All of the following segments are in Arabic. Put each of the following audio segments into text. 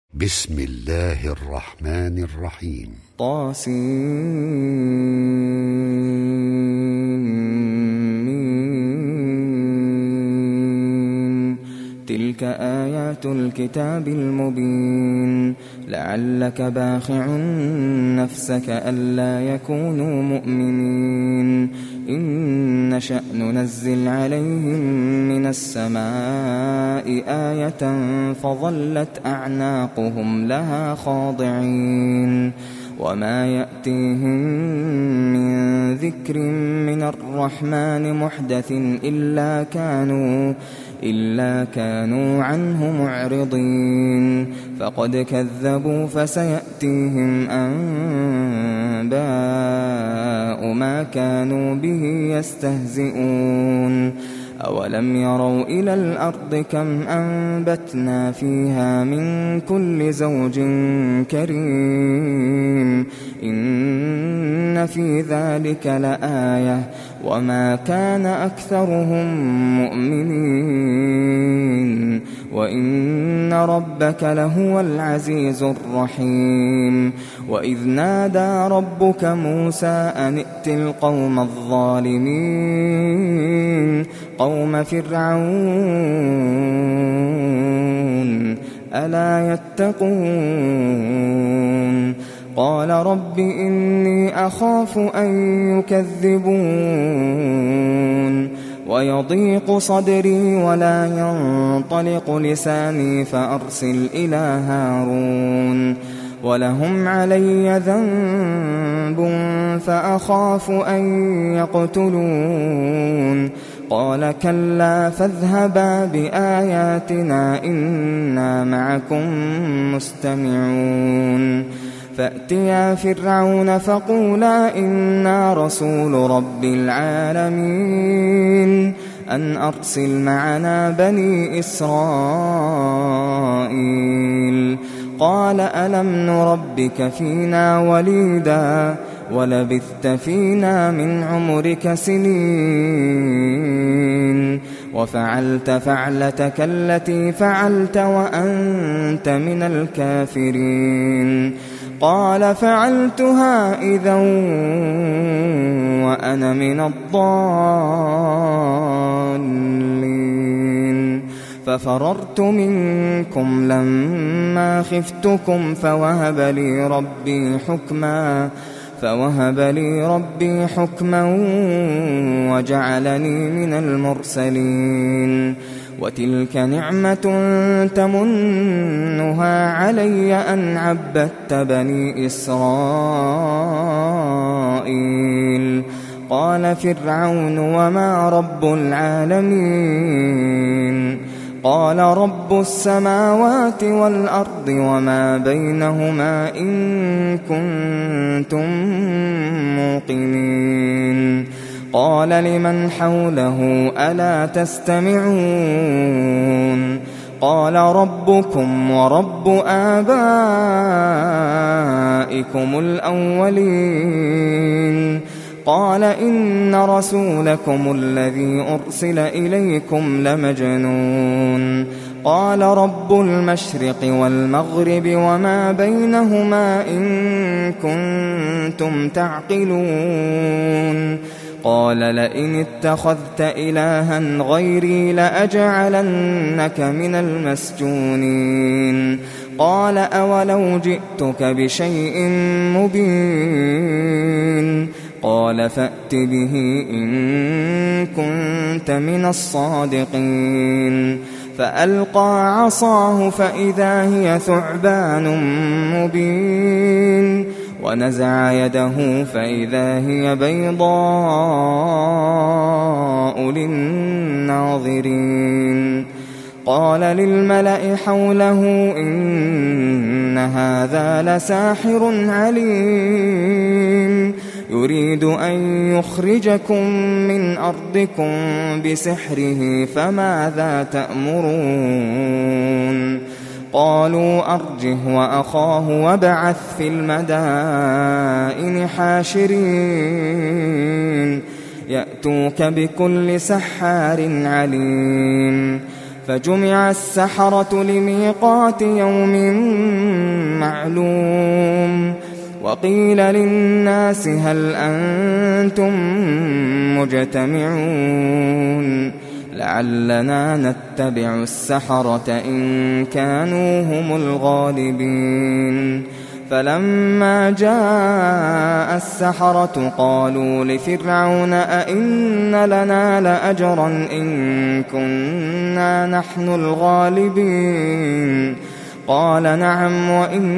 بسم الله الرحمن الرحيم. طاسين. تلك آيات الكتاب المبين. لعلك باخع نفسك ألا يكونوا مؤمنين. إن نشأ ننزل عليهم من السماء آية فظلت أعناقهم لها خاضعين. وما يأتيهم من ذكر من الرحمن محدث إلا كانوا عنه معرضين. فقد كذبوا فسيأتيهم أنباء ما كانوا به يستهزئون. أولم يروا إلى الأرض كم أنبتنا فيها من كل زوج كريم. إن في ذلك لآية وما كان أكثرهم مؤمنين. وإن ربك لهو العزيز الرحيم. وإذ نادى ربك موسى أن ائت القوم الظالمين قوم فرعون ألا يتقون. قال رب إني أخاف أن يكذبون ويضيق صدري ولا ينطلق لساني فأرسل إلى هارون ولهم علي ذنب فأخاف أن يقتلون. قال كلا فاذهبا بآياتنا إنا معكم مستمعون. فأتيا فرعون فقولا إنا رسول رب العالمين أن أرسل معنا بني إسرائيل. قال ألم نربك فينا وليدا ولبثت فينا من عمرك سنين وفعلت فعلتك التي فعلت وأنت من الكافرين. قال فعلتها إذا وأنا من الضالين. ففررت منكم لما خفتكم فوهب لي ربي حكما وجعلني من المرسلين. وتلك نعمة تمنها علي أن عبدت بني إسرائيل. قال فرعون وما رب العالمين. قال رب السماوات والأرض وما بينهما إن كنتم موقنين. قال لمن حوله ألا تستمعون. قال ربكم ورب آبائكم الأولين. قال إن رسولكم الذي أرسل إليكم لمجنون. قال رب المشرق والمغرب وما بينهما إن كنتم تعقلون. قال لئن اتخذت إلها غيري لأجعلنك من المسجونين. قال أولو جئتك بشيء مبين. قال فأت به إن كنت من الصادقين. فألقى عصاه فإذا هي ثعبان مبين. ونزع يده فإذا هي بيضاء للناظرين. قال للملأ حوله إن هذا لساحر عليم يريد أن يخرجكم من أرضكم بسحره فماذا تأمرون. قالوا أرجه وأخاه وابعث في المدائن حاشرين يأتوك بكل سحار عليم. فجمع السحرة لميقات يوم وقيل للناس هل أنتم مجتمعون لعلنا نتبع السحرة إن كانوا هم الغالبين فلما جاء السحرة قالوا لفرعون أئن لنا لأجرا إن كنا نحن الغالبين قال نعم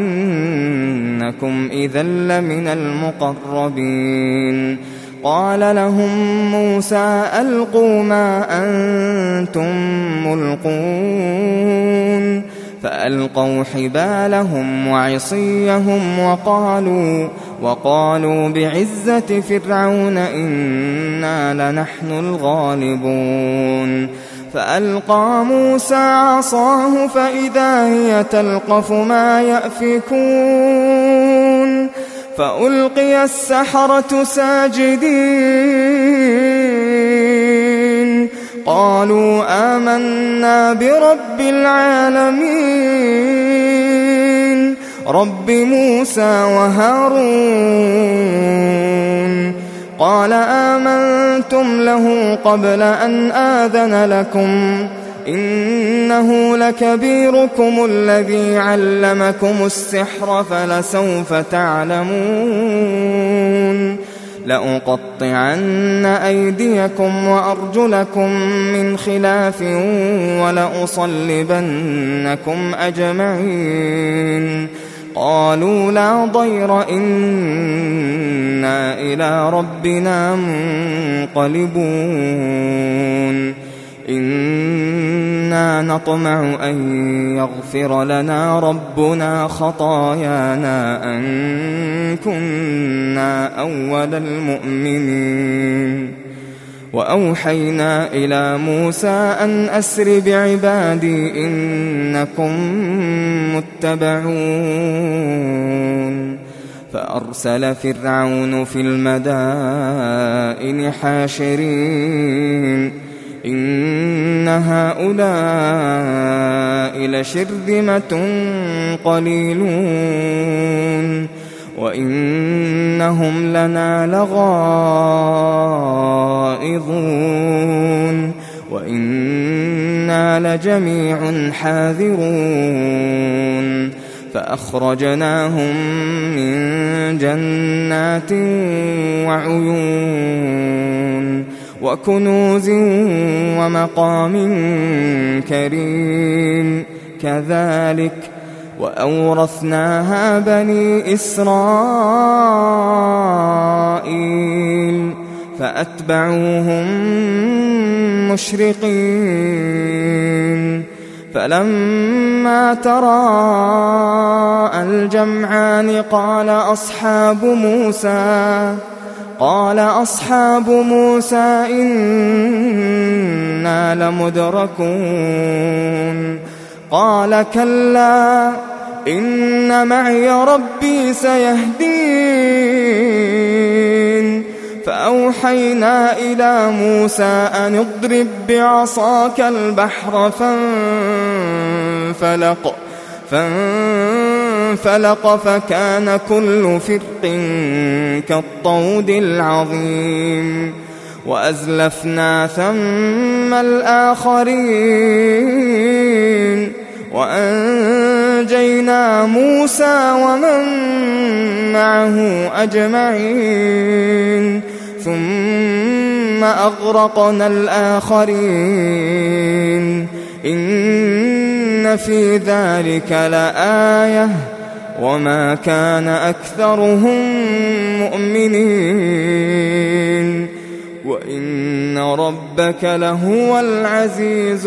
وإنكم إذا لمن المقربين قال لهم موسى ألقوا ما أنتم ملقون فألقوا حبالهم وعصيهم وقالوا بعزة فرعون إنا لنحن الغالبون فألقى موسى عصاه فإذا هي تلقف ما يأفكون فألقي السحرة ساجدين قالوا آمنا برب العالمين رب موسى وهارون قال آمنتم له قبل أن آذن لكم إنه لكبيركم الذي علمكم السحر فلسوف تعلمون لأقطعن أيديكم وأرجلكم من خلاف ولأصلبنكم أجمعين قالوا لا ضير إنا إلى ربنا منقلبون إنا نطمع أن يغفر لنا ربنا خطايانا أن كنا أول المؤمنين وأوحينا إلى موسى أن أسر بعبادي إنكم متبعون فأرسل فرعون في المدائن حاشرين إن هؤلاء لشرذمة قليلون وإنهم لنا لغائظون وإنا لجميع حاذرون فأخرجناهم من جنات وعيون وكنوز ومقام كريم كذلك وأورثناها بني إسرائيل فأتبعوهم مشرقين فلما تراءى الجمعان قال أصحاب موسى إنا لمدركون قال كلا إن معي ربي سيهدين فأوحينا إلى موسى أن اضرب بعصاك البحر فانفلق فكان كل فرق كالطود العظيم وأزلفنا ثم الآخرين وأنجينا موسى ومن معه أجمعين ثم أغرقنا الآخرين إن في ذلك لآية وما كان أكثرهم مؤمنين وإن ربك لهو العزيز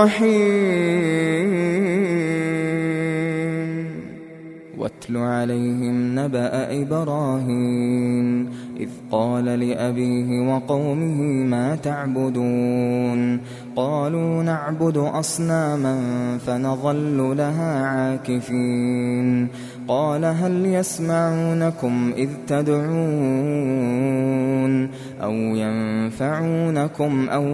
الرحيم واتل عليهم نبأ إبراهيم إذ قال لأبيه وقومه ما تعبدون قالوا نعبد أصناما فنظل لها عاكفين قال هل يسمعونكم إذ تدعون أو ينفعونكم أو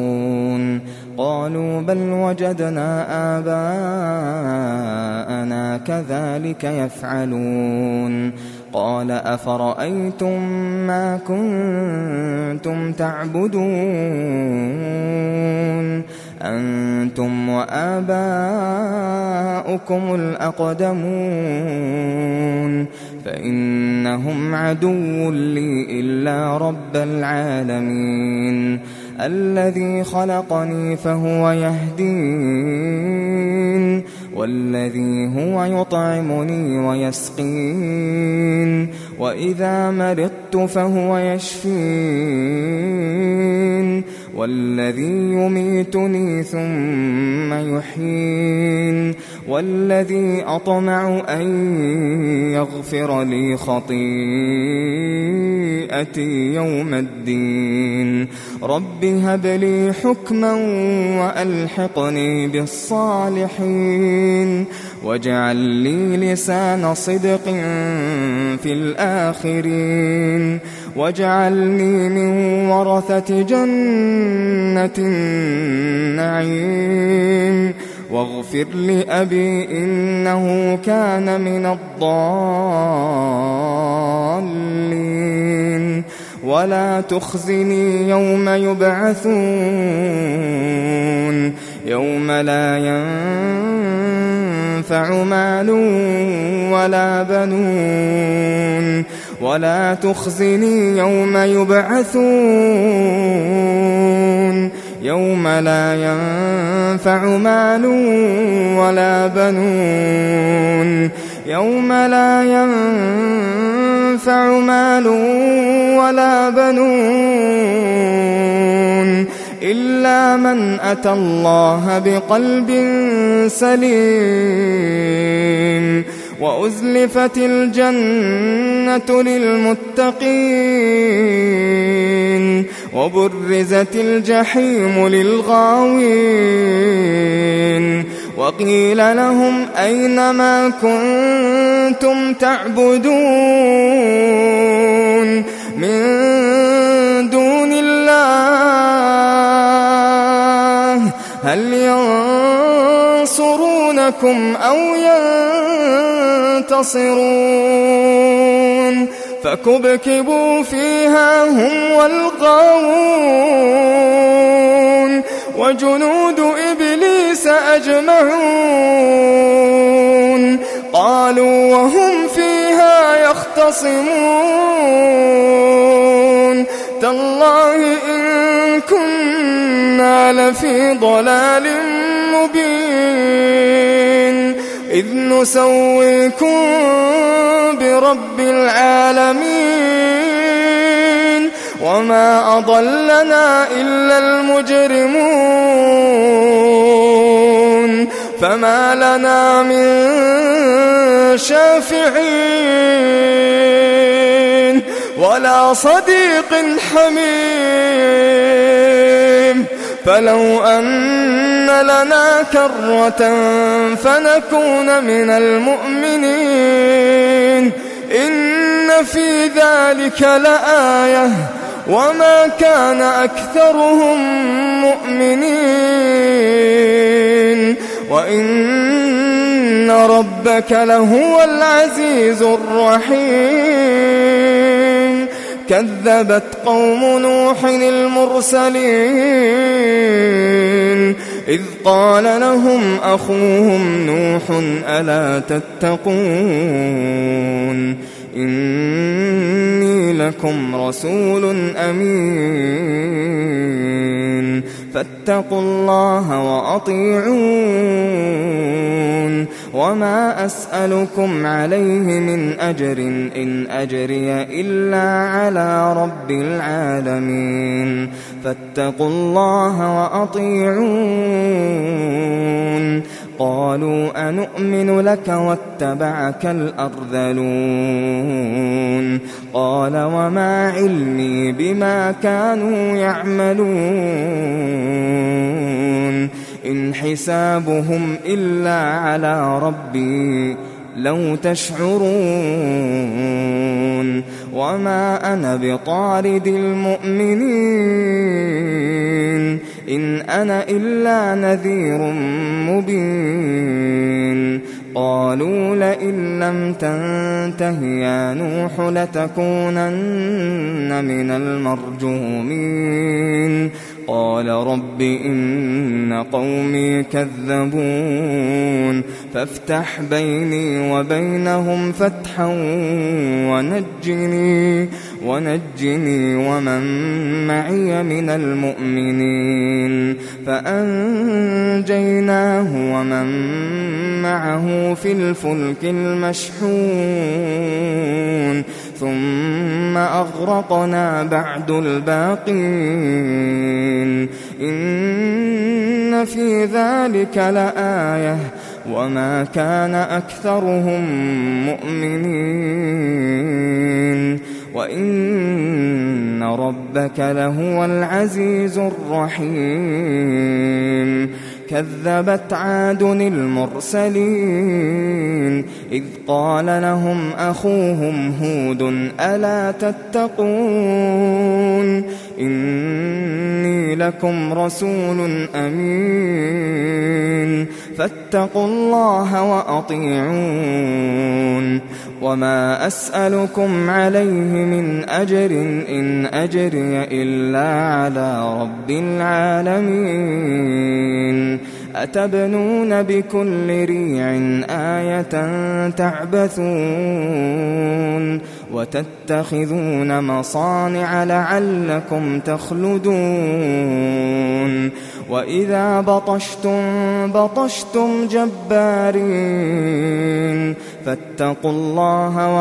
يضرون قالوا بل وجدنا آباءنا كذلك يفعلون. قال أفرأيتم ما كنتم تعبدون أنتم وآباؤكم الأقدمون فإنهم عدو لي إلا رب العالمين الذي خلقني فهو يهدين والذي هو يطعمني ويسقين وإذا مرضت فهو يشفين والذي يميتني ثم يحيين والذي أطمع أن يغفر لي خطيئتي يوم الدين رب هب لي حكما وألحقني بالصالحين واجعل لي لسان صدق في الآخرين واجعلني من ورثة جنة النعيم واغفر لأبي إنه كان من الضالين ولا تخزني يوم يبعثون يوم لا ينفع مال ولا بنون ولا تخزني يوم يبعثون يوم لا ينفع مال ولا بنون يوم لا ينفع مال ولا بنون إلا من أتى الله بقلب سليم وأزلفت الجنة للمتقين وبرزت الجحيم للغاوين وقيل لهم أين ما كنتم تعبدون من دون الله هل ينصرونكم أو ينتصرون فكبكبوا فيها هم والغاوون وجنود إبليس أجمعون قالوا وهم فيها يختصمون تالله إن كنا لفي ضلال مبين إذ نسويكم برب العالمين وما أضلنا إلا المجرمون فما لنا من شافعين ولا صديق حميم فلو أن لنا كرة فنكون من المؤمنين إن في ذلك لآية وما كان أكثرهم مؤمنين وإن ربك لهو العزيز الرحيم كذبت قوم نوح المرسلين إذ قال لهم أخوهم نوح ألا تتقون إني لكم رسول أمين فاتقوا الله وأطيعون وما أسألكم عليه من أجر إن أجري إلا على رب العالمين فاتقوا الله وأطيعون قالوا أنؤمن لك واتبعك الأرذلون قال وما علمي بما كانوا يعملون إن حسابهم إلا على ربي لو تشعرون وما أنا بطارد المؤمنين إن أنا إلا نذير مبين قالوا لئن لم تنته يا نوح لتكونن من المرجومين قال رب إن قومي كذبون فافتح بيني وبينهم فتحا ونجني ومن معي من المؤمنين فأنجيناه ومن معه في الفلك المشحون ثم أغرقنا بعد الباقين إن في ذلك لآية وما كان أكثرهم مؤمنين وإن ربك لهو العزيز الرحيم كذبت عاد المرسلين إذ قال لهم أخوهم هود ألا تتقون إني لكم رسول أمين فاتقوا الله وأطيعون وما أسألكم عليه من أجر إن أجري إلا على رب العالمين أتبنون بكل ريع آية تعبثون وتتخذون مصانع لعلكم تخلدون وإذا بطشتم جبارين فاتقوا الله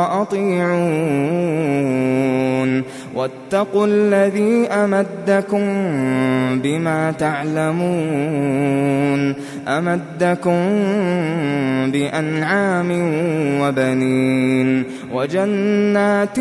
وأطيعون واتقوا الذي أمدكم بما تعلمون أمدكم بأنعام وبنين وجنات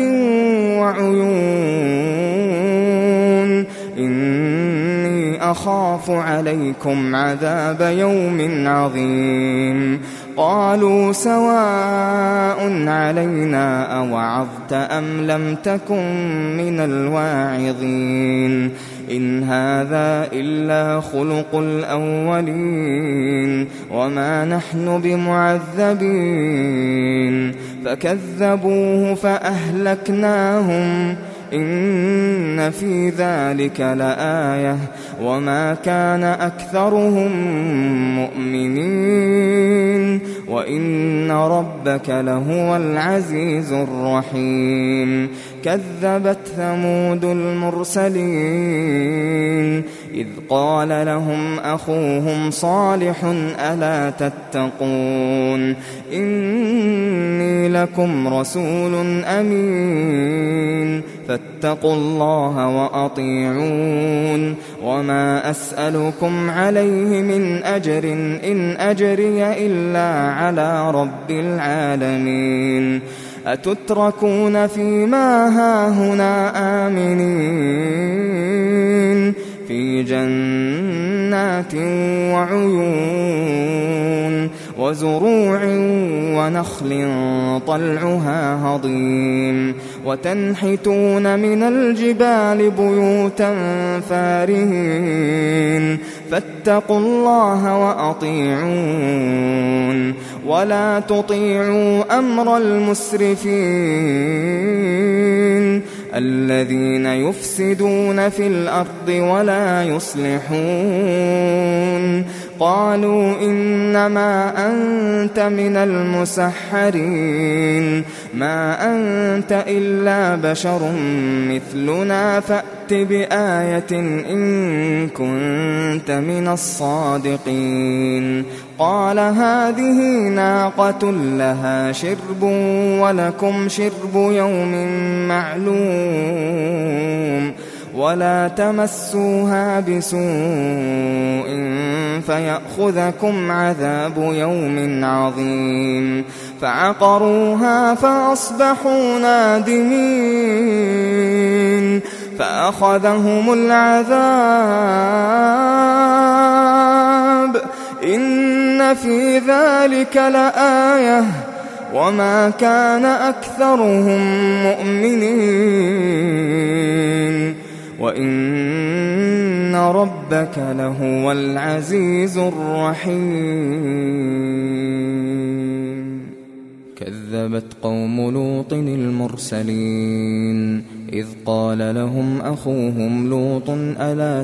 وعيون إني أخاف عليكم عذاب يوم عظيم قالوا سواء علينا أوعظت أم لم تكن من الواعظين إن هذا إلا خلق الأولين وما نحن بمعذبين فكذبوه فأهلكناهم إن في ذلك لآية وما كان أكثرهم مؤمنين وإن ربك لهو العزيز الرحيم كذبت ثمود المرسلين إذ قال لهم أخوهم صالح ألا تتقون إني لكم رسول أمين فاتقوا الله وأطيعون وما أسألكم عليه من أجر إن أجري إلا على رب العالمين أتتركون فيما هاهنا آمنين في جنات وعيون وزروع ونخل طلعها هضيم وتنحتون من الجبال بيوتا فارهين فاتقوا الله وأطيعون ولا تطيعوا أمر المسرفين الذين يفسدون في الأرض ولا يصلحون قالوا إنما أنت من المسحرين ما أنت إلا بشر مثلنا فأت بآية إن كنت من الصادقين قال هذه ناقة لها شرب ولكم شرب يوم معلوم ولا تمسوها بسوء فيأخذكم عذاب يوم عظيم فعقروها فأصبحوا نادمين فأخذهم العذاب إن في ذلك لآية وما كان أكثرهم مؤمنين وإن ربك لهو العزيز الرحيم. كذبت قوم لوط المرسلين إذ قال لهم أخوهم لوط ألا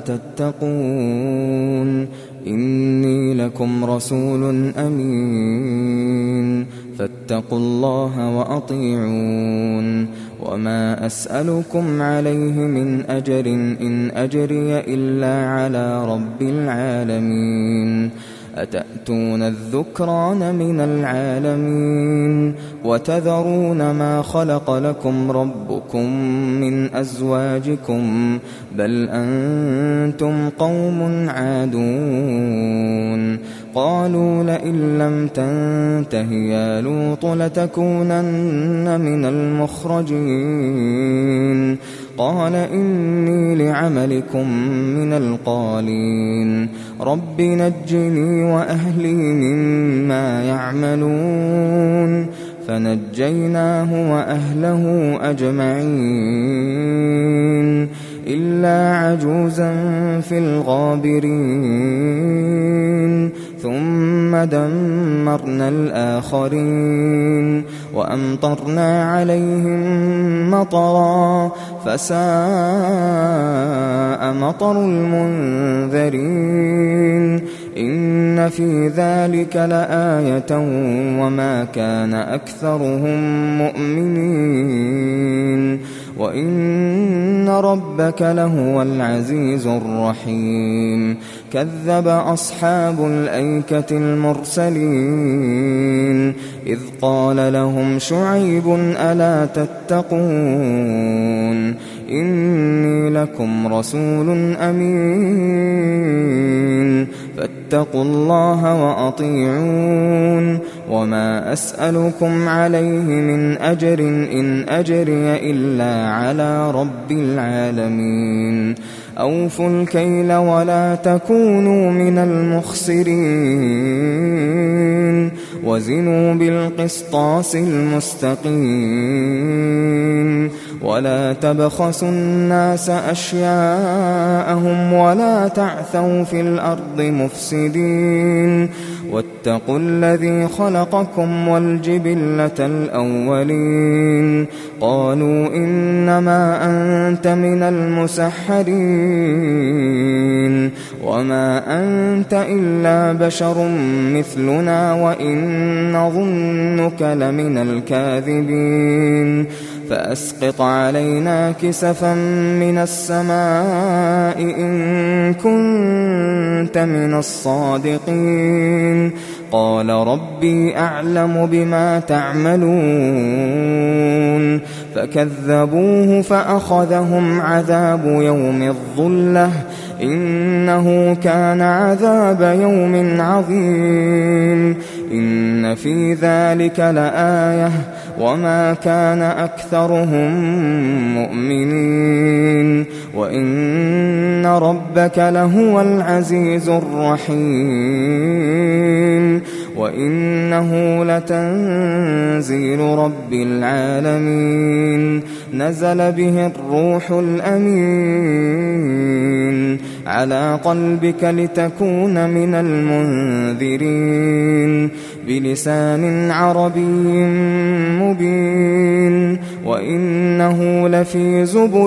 تتقون إني لكم رسول أمين فاتقوا الله وأطيعون وما أسألكم عليه من أجر إن أجري إلا على رب العالمين أتأتون الذكران من العالمين وتذرون ما خلق لكم ربكم من أزواجكم بل أنتم قوم عادون قالوا لئن لم تنته يا لوط لتكونن من المخرجين قال إني لعملكم من القالين رب نجني وأهلي مما يعملون فنجيناه وأهله أجمعين إلا عجوزا في الغابرين ثم دمرنا الآخرين وأمطرنا عليهم مطرا فساء مطر المنذرين إن في ذلك لآية وما كان أكثرهم مؤمنين وإن ربك لهو العزيز الرحيم كذب أصحاب الأيكة المرسلين إذ قال لهم شعيب ألا تتقون إني لكم رسول أمين فاتقوا الله وأطيعون وما أسألكم عليه من أجر إن أجري إلا على رب العالمين أوفوا الكيل ولا تكونوا من المخسرين وزنوا بالقسطاس المستقيم ولا تبخسوا الناس أشياءهم ولا تعثوا في الأرض مفسدين واتقوا الذي خلقكم والجبلة الأولين قالوا إنما أنت من المسحرين وما أنت إلا بشر مثلنا وإن نظنك لمن الكاذبين فأسقط علينا كسفا من السماء إن كنت من الصادقين قال ربي أعلم بما تعملون فكذبوه فأخذهم عذاب يوم الظلة إنه كان عذاب يوم عظيم إن في ذلك لآية وما كان أكثرهم مؤمنين وإن ربك لهو العزيز الرحيم وإنه لتنزيل رب العالمين نزل به الروح الأمين على قلبك لتكون من المنذرين بلسان عربي مبين وإنه لفي زبر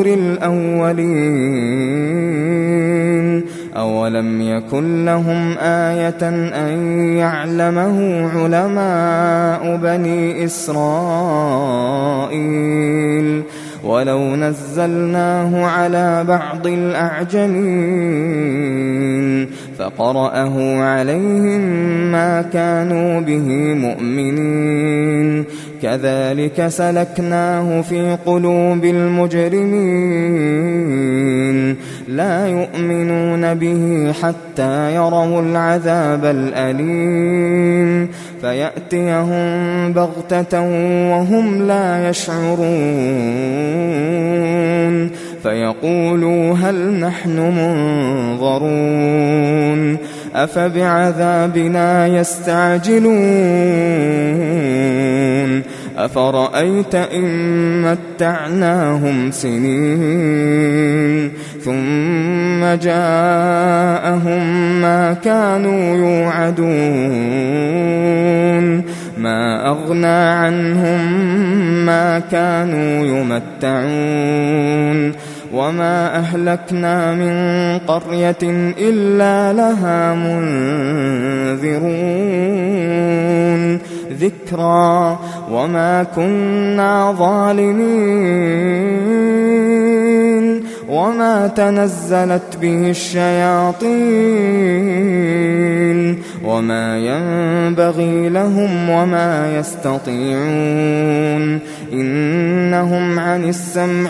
الأولين أولم يكن لهم آية أن يعلمه علماء بني إسرائيل ولو نزلناه على بعض الأعجمين فقرأه عليهم ما كانوا به مؤمنين كذلك سلكناه في قلوب المجرمين لا يؤمنون به حتى يروا العذاب الأليم فيأتيهم بغتة وهم لا يشعرون فيقولوا هل نحن منظرون أفبعذابنا يستعجلون أفرأيت إن متعناهم سنين ثم جاءهم ما كانوا يوعدون ما أغنى عنهم ما كانوا يمتعون وما أهلكنا من قرية إلا لها منذرون ذكرى وما كنا ظالمين وما تنزلت به الشياطين وما ينبغي لهم وما يستطيعون إنهم عن السمع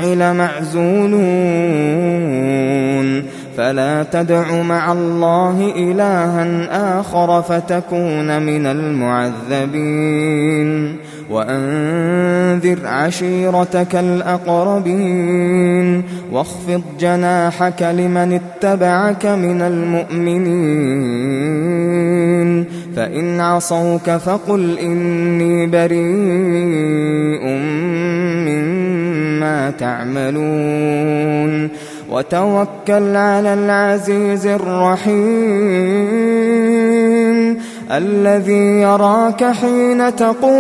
لمعزولون فلا تدع مع الله إلها آخر فتكون من المعذبين وأنذر عشيرتك الأقربين واخفض جناحك لمن اتبعك من المؤمنين فإن عصوك فقل إني بريء مما تعملون وتوكل على العزيز الرحيم الذي يراك حين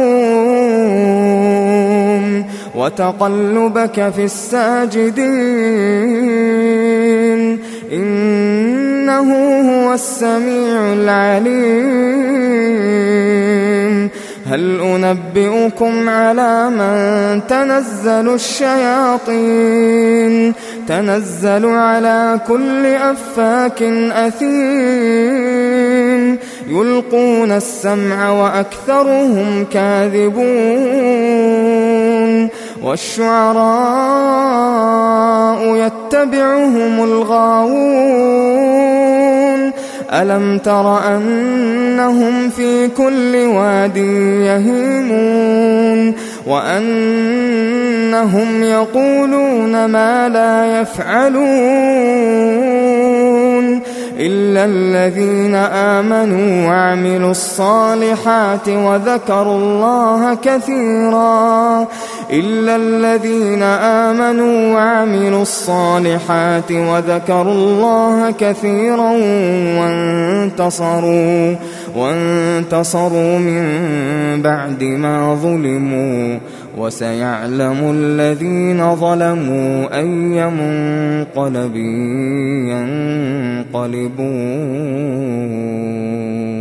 تقوم وتقلبك في الساجدين إنه هو السميع العليم هل أنبئكم على من تنزل الشياطين تنزل على كل أفاك أثيم يلقون السمع وأكثرهم كاذبون والشعراء يتبعهم الغاوون ألم تر أنهم في كل واد يهيمون وأنهم يقولون ما لا يفعلون إلا الذين آمنوا وعملوا الصالحات وذكروا الله كثيرا إلا الذين آمنوا وعملوا الصالحات وذكروا الله كثيرا وانتصروا من بعد ما ظلموا وسيعلم الذين ظلموا أي منقلب ينقلبون